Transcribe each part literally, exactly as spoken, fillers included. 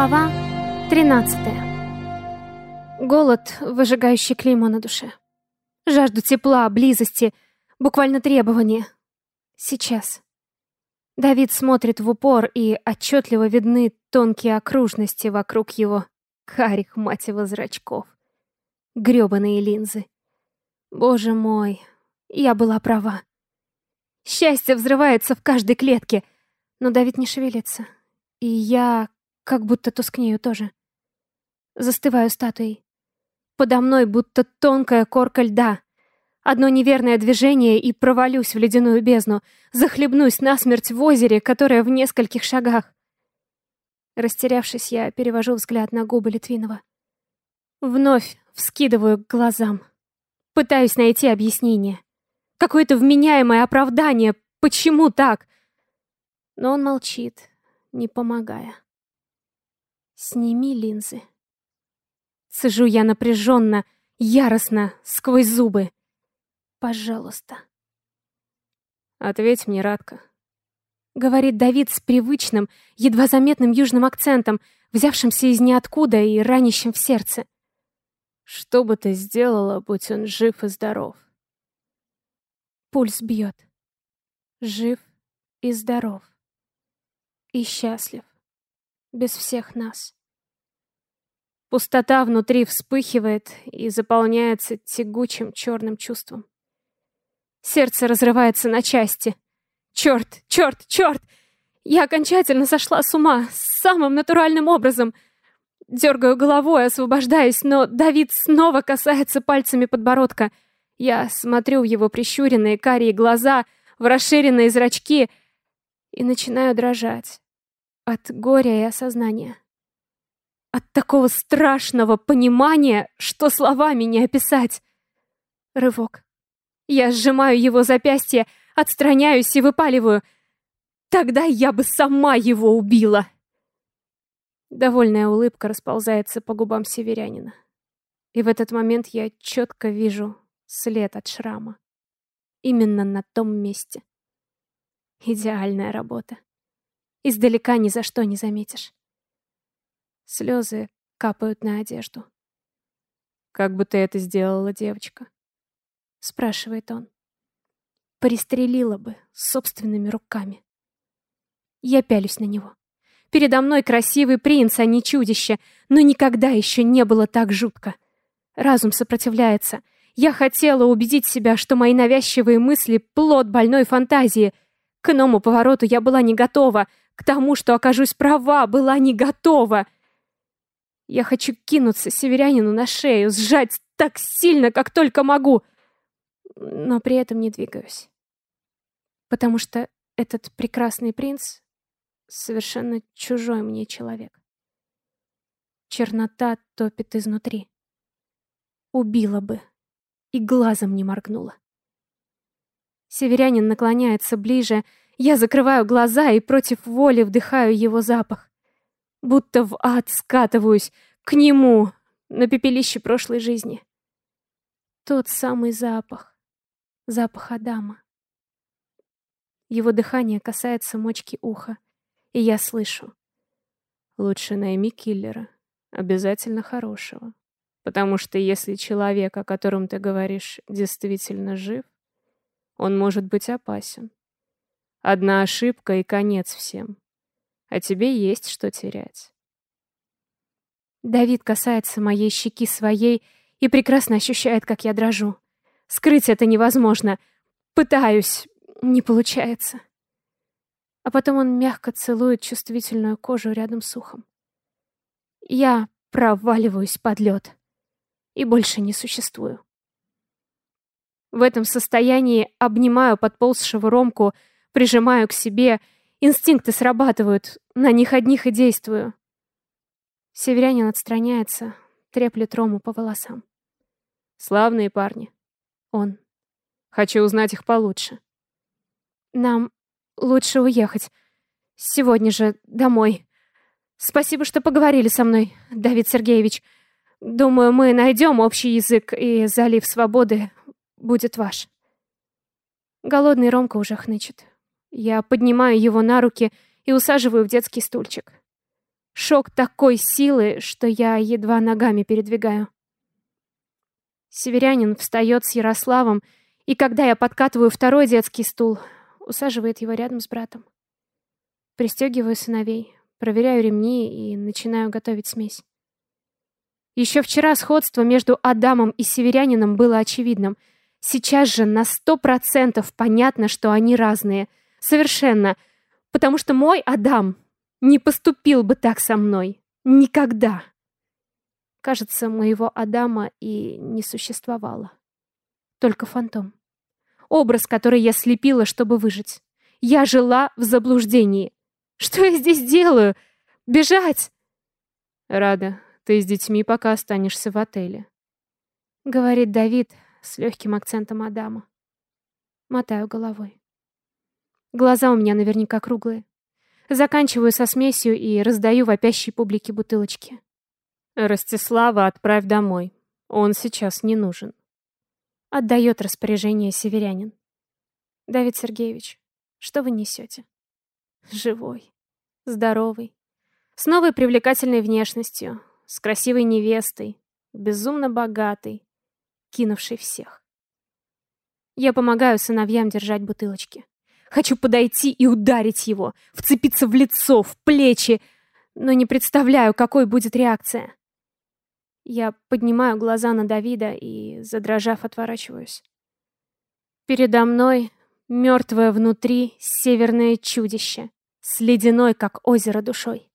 Глава тринадцатая. Голод, выжигающий клеймо на душе. Жажду тепла, близости, буквально требования. Сейчас. Давид смотрит в упор, и отчетливо видны тонкие окружности вокруг его карих, мать его, зрачков. Грёбаные линзы. Боже мой, я была права. Счастье взрывается в каждой клетке, но Давид не шевелится. И я как будто тускнею тоже. Застываю статуей. Подо мной будто тонкая корка льда. Одно неверное движение и провалюсь в ледяную бездну, захлебнусь насмерть в озере, которое в нескольких шагах. Растерявшись, я перевожу взгляд на губы Литвинова. Вновь вскидываю к глазам. Пытаюсь найти объяснение. Какое-то вменяемое оправдание. Почему так? Но он молчит, не помогая. Сними линзы. Цежу я напряженно, яростно, сквозь зубы. Пожалуйста. Ответь мне, Радка. Говорит Давид с привычным, едва заметным южным акцентом, взявшимся из ниоткуда и ранящим в сердце. Что бы ты сделала, будь он жив и здоров? Пульс бьет. Жив и здоров. И счастлив. Без всех нас. Пустота внутри вспыхивает и заполняется тягучим черным чувством. Сердце разрывается на части. Черт, черт, черт! Я окончательно сошла с ума, самым натуральным образом. Дергаю головой, освобождаясь, но Давид снова касается пальцами подбородка. Я смотрю в его прищуренные карие глаза, в расширенные зрачки и начинаю дрожать от горя и осознания. От такого страшного понимания, что словами не описать. Рывок. Я сжимаю его запястье, отстраняюсь и выпаливаю. Тогда я бы сама его убила. Довольная улыбка расползается по губам северянина. И в этот момент я четко вижу след от шрама. Именно на том месте. Идеальная работа. Издалека ни за что не заметишь. Слезы капают на одежду. «Как бы ты это сделала, девочка?» Спрашивает он. Пристрелила бы собственными руками. Я пялюсь на него. Передо мной красивый принц, а не чудище, но никогда еще не было так жутко. Разум сопротивляется. Я хотела убедить себя, что мои навязчивые мысли — плод больной фантазии. К иному повороту я была не готова. К тому, что окажусь права, была не готова. Я хочу кинуться северянину на шею, сжать так сильно, как только могу. Но при этом не двигаюсь. Потому что этот прекрасный принц совершенно чужой мне человек. Чернота топит изнутри. Убила бы. И глазом не моргнула. Северянин наклоняется ближе. Я закрываю глаза и против воли вдыхаю его запах. Будто в ад скатываюсь к нему на пепелище прошлой жизни. Тот самый запах. Запах Адама. Его дыхание касается мочки уха, и я слышу. Лучше найми киллера. Обязательно хорошего. Потому что если человек, о котором ты говоришь, действительно жив, он может быть опасен. Одна ошибка и конец всем. А тебе есть что терять. Давид касается моей щеки своей и прекрасно ощущает, как я дрожу. Скрыть это невозможно. Пытаюсь. Не получается. А потом он мягко целует чувствительную кожу рядом с ухом. Я проваливаюсь под лед. И больше не существую. В этом состоянии обнимаю подползшего Ромку, прижимаю к себе. Инстинкты срабатывают, на них одних и действую. Северянин отстраняется, треплет Рому по волосам. Славные парни. Он. Хочу узнать их получше. Нам лучше уехать. Сегодня же домой. Спасибо, что поговорили со мной, Давид Сергеевич. Думаю, мы найдем общий язык, и залив свободы будет ваш. Голодный Ромка уже хнычет. Я поднимаю его на руки и усаживаю в детский стульчик. Шок такой силы, что я едва ногами передвигаю. Северянин встает с Ярославом, и когда я подкатываю второй детский стул, усаживает его рядом с братом. Пристегиваю сыновей, проверяю ремни и начинаю готовить смесь. Еще вчера сходство между Адамом и северянином было очевидным. Сейчас же на сто процентов понятно, что они разные. Совершенно. Потому что мой Адам не поступил бы так со мной. Никогда. Кажется, моего Адама и не существовало. Только фантом. Образ, который я слепила, чтобы выжить. Я жила в заблуждении. Что я здесь делаю? Бежать? Рада, ты с детьми пока останешься в отеле. Говорит Давид с легким акцентом Адама. Мотаю головой. Глаза у меня наверняка круглые. Заканчиваю со смесью и раздаю вопящей публике бутылочки. Ростислава отправь домой. Он сейчас не нужен. Отдает распоряжение северянин. Давид Сергеевич, что вы несете? Живой, здоровый, с новой привлекательной внешностью, с красивой невестой, безумно богатый, кинувший всех. Я помогаю сыновьям держать бутылочки. Хочу подойти и ударить его, вцепиться в лицо, в плечи, но не представляю, какой будет реакция. Я поднимаю глаза на Давида и, задрожав, отворачиваюсь. Передо мной мертвое внутри северное чудище, с ледяной, как озеро, душой.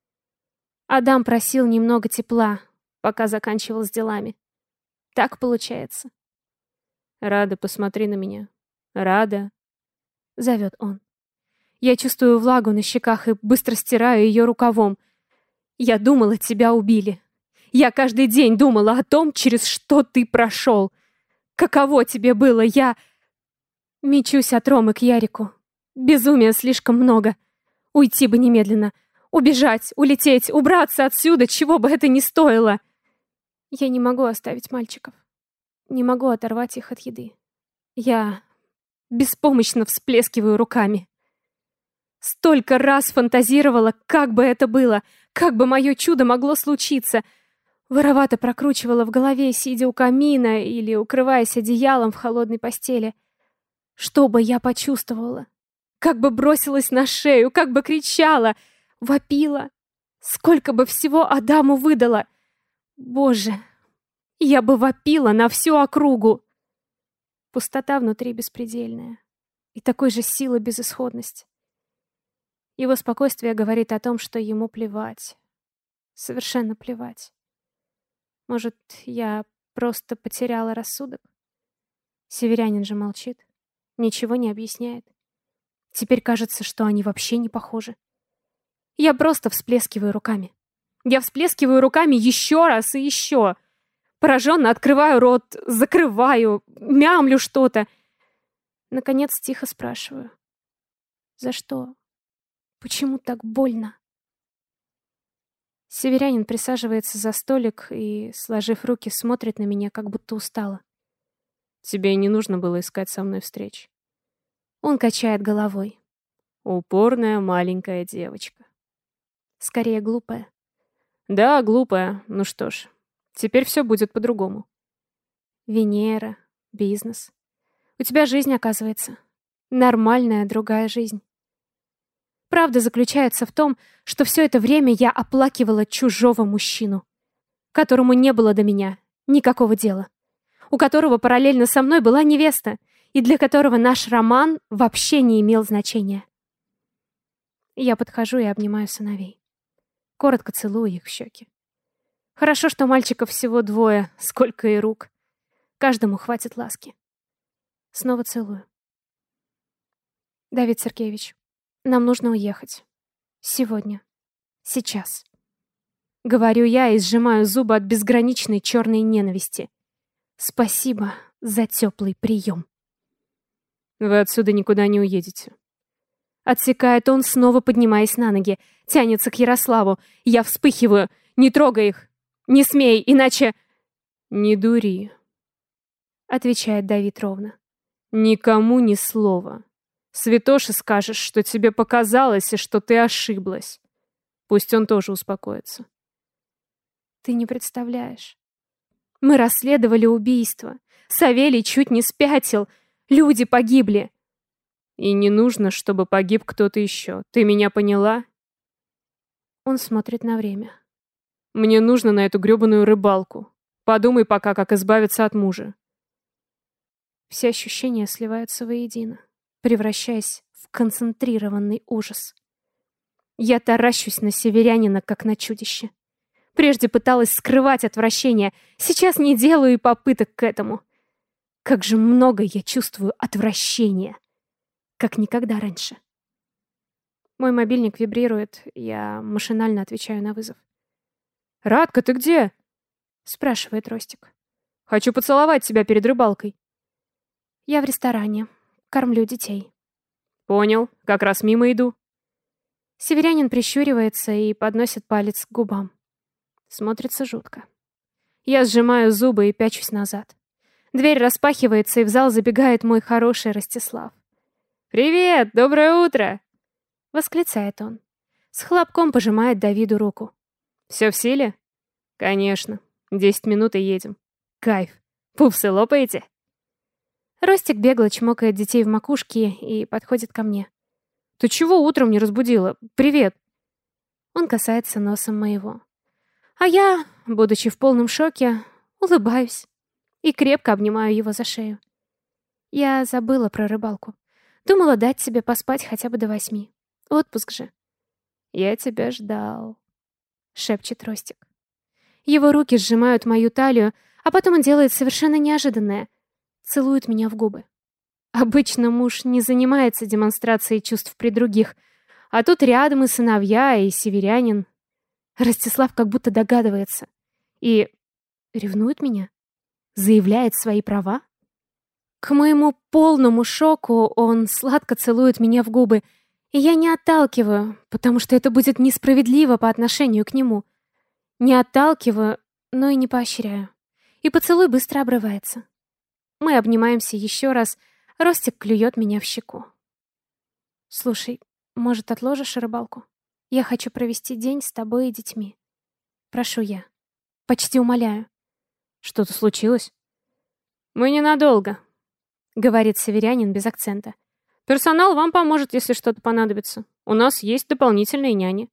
Адам просил немного тепла, пока заканчивал с делами. Так получается. Рада, посмотри на меня. Рада. Зовет он. Я чувствую влагу на щеках и быстро стираю ее рукавом. Я думала, тебя убили. Я каждый день думала о том, через что ты прошел. Каково тебе было? Я мечусь от Ромы к Ярику. Безумия слишком много. Уйти бы немедленно. Убежать, улететь, убраться отсюда, чего бы это ни стоило. Я не могу оставить мальчиков. Не могу оторвать их от еды. Я беспомощно всплескиваю руками. Столько раз фантазировала, как бы это было, как бы мое чудо могло случиться. Воровато прокручивала в голове, сидя у камина или укрываясь одеялом в холодной постели. Что бы я почувствовала? Как бы бросилась на шею, как бы кричала, вопила. Сколько бы всего Адаму выдала. Боже, я бы вопила на всю округу. Пустота внутри беспредельная. И такой же силы безысходность. Его спокойствие говорит о том, что ему плевать. Совершенно плевать. Может, я просто потеряла рассудок? Северянин же молчит. Ничего не объясняет. Теперь кажется, что они вообще не похожи. Я просто всплескиваю руками. Я всплескиваю руками еще раз и еще. Пораженно открываю рот, закрываю, мямлю что-то. Наконец тихо спрашиваю. За что? Почему так больно? Северянин присаживается за столик и, сложив руки, смотрит на меня, как будто устала. Тебе не нужно было искать со мной встреч. Он качает головой. Упорная маленькая девочка. Скорее глупая. Да, глупая. Ну что ж, теперь все будет по-другому. Венера, бизнес. У тебя жизнь, оказывается. Нормальная другая жизнь. Правда заключается в том, что все это время я оплакивала чужого мужчину, которому не было до меня никакого дела, у которого параллельно со мной была невеста, и для которого наш роман вообще не имел значения. Я подхожу и обнимаю сыновей. Коротко целую их в щеки. Хорошо, что мальчиков всего двое, сколько и рук. Каждому хватит ласки. Снова целую. Давид Сергеевич, нам нужно уехать. Сегодня. Сейчас. Говорю я и сжимаю зубы от безграничной черной ненависти. Спасибо за теплый прием. Вы отсюда никуда не уедете. Отсекает он, снова поднимаясь на ноги. Тянется к Ярославу. Я вспыхиваю. Не трогай их. Не смей, иначе... Не дури. Отвечает Давид ровно. Никому ни слова. Святоше скажешь, что тебе показалось и что ты ошиблась. Пусть он тоже успокоится. Ты не представляешь. Мы расследовали убийство. Савелий чуть не спятил. Люди погибли. И не нужно, чтобы погиб кто-то еще. Ты меня поняла? Он смотрит на время. Мне нужно на эту грёбаную рыбалку. Подумай пока, как избавиться от мужа. Все ощущения сливаются воедино, превращаясь в концентрированный ужас. Я таращусь на северянина, как на чудище. Прежде пыталась скрывать отвращение, сейчас не делаю и попыток к этому. Как же много я чувствую отвращения, как никогда раньше. Мой мобильник вибрирует, я машинально отвечаю на вызов. «Радка, ты где?» — спрашивает Ростик. «Хочу поцеловать тебя перед рыбалкой». Я в ресторане, кормлю детей. «Понял, как раз мимо иду». Северянин прищуривается и подносит палец к губам. Смотрится жутко. Я сжимаю зубы и пячусь назад. Дверь распахивается, и в зал забегает мой хороший Ростислав. «Привет! Доброе утро!» — восклицает он. С хлопком пожимает Давиду руку. «Все в силе?» «Конечно. Десять минут и едем. Кайф. Пупсы лопаете?» Ростик бегло чмокает детей в макушке и подходит ко мне. «Ты чего утром не разбудила? Привет!» Он касается носом моего. А я, будучи в полном шоке, улыбаюсь и крепко обнимаю его за шею. Я забыла про рыбалку. Думала дать себе поспать хотя бы до восьми. Отпуск же. «Я тебя ждал», — шепчет Ростик. Его руки сжимают мою талию, а потом он делает совершенно неожиданное. Целует меня в губы. Обычно муж не занимается демонстрацией чувств при других, а тут рядом и сыновья, и северянин. Ростислав как будто догадывается. И ревнует меня? Заявляет свои права? К моему полному шоку он сладко целует меня в губы, и я не отталкиваю, потому что это будет несправедливо по отношению к нему. Не отталкиваю, но и не поощряю. И поцелуй быстро обрывается. Мы обнимаемся еще раз, Ростик клюет меня в щеку. «Слушай, может, отложишь рыбалку? Я хочу провести день с тобой и детьми. Прошу я. Почти умоляю». «Что-то случилось?» «Мы ненадолго», — говорит северянин без акцента. «Персонал вам поможет, если что-то понадобится. У нас есть дополнительные няни».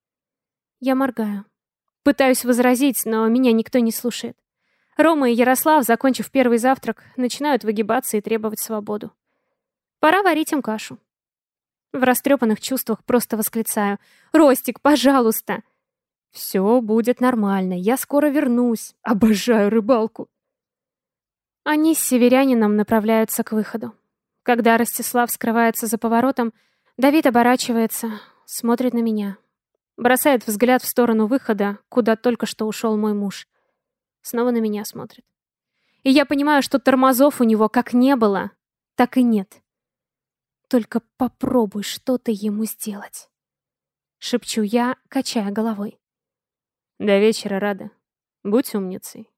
Я моргаю. Пытаюсь возразить, но меня никто не слушает. Рома и Ярослав, закончив первый завтрак, начинают выгибаться и требовать свободу. Пора варить им кашу. В растрепанных чувствах просто восклицаю: «Ростик, пожалуйста!» «Все будет нормально, я скоро вернусь. Обожаю рыбалку!» Они с северянином направляются к выходу. Когда Ростислав скрывается за поворотом, Давид оборачивается, смотрит на меня. Бросает взгляд в сторону выхода, куда только что ушел мой муж. Снова на меня смотрит. И я понимаю, что тормозов у него как не было, так и нет. Только попробуй что-то ему сделать. Шепчу я, качая головой. До вечера, Рада. Будь умницей.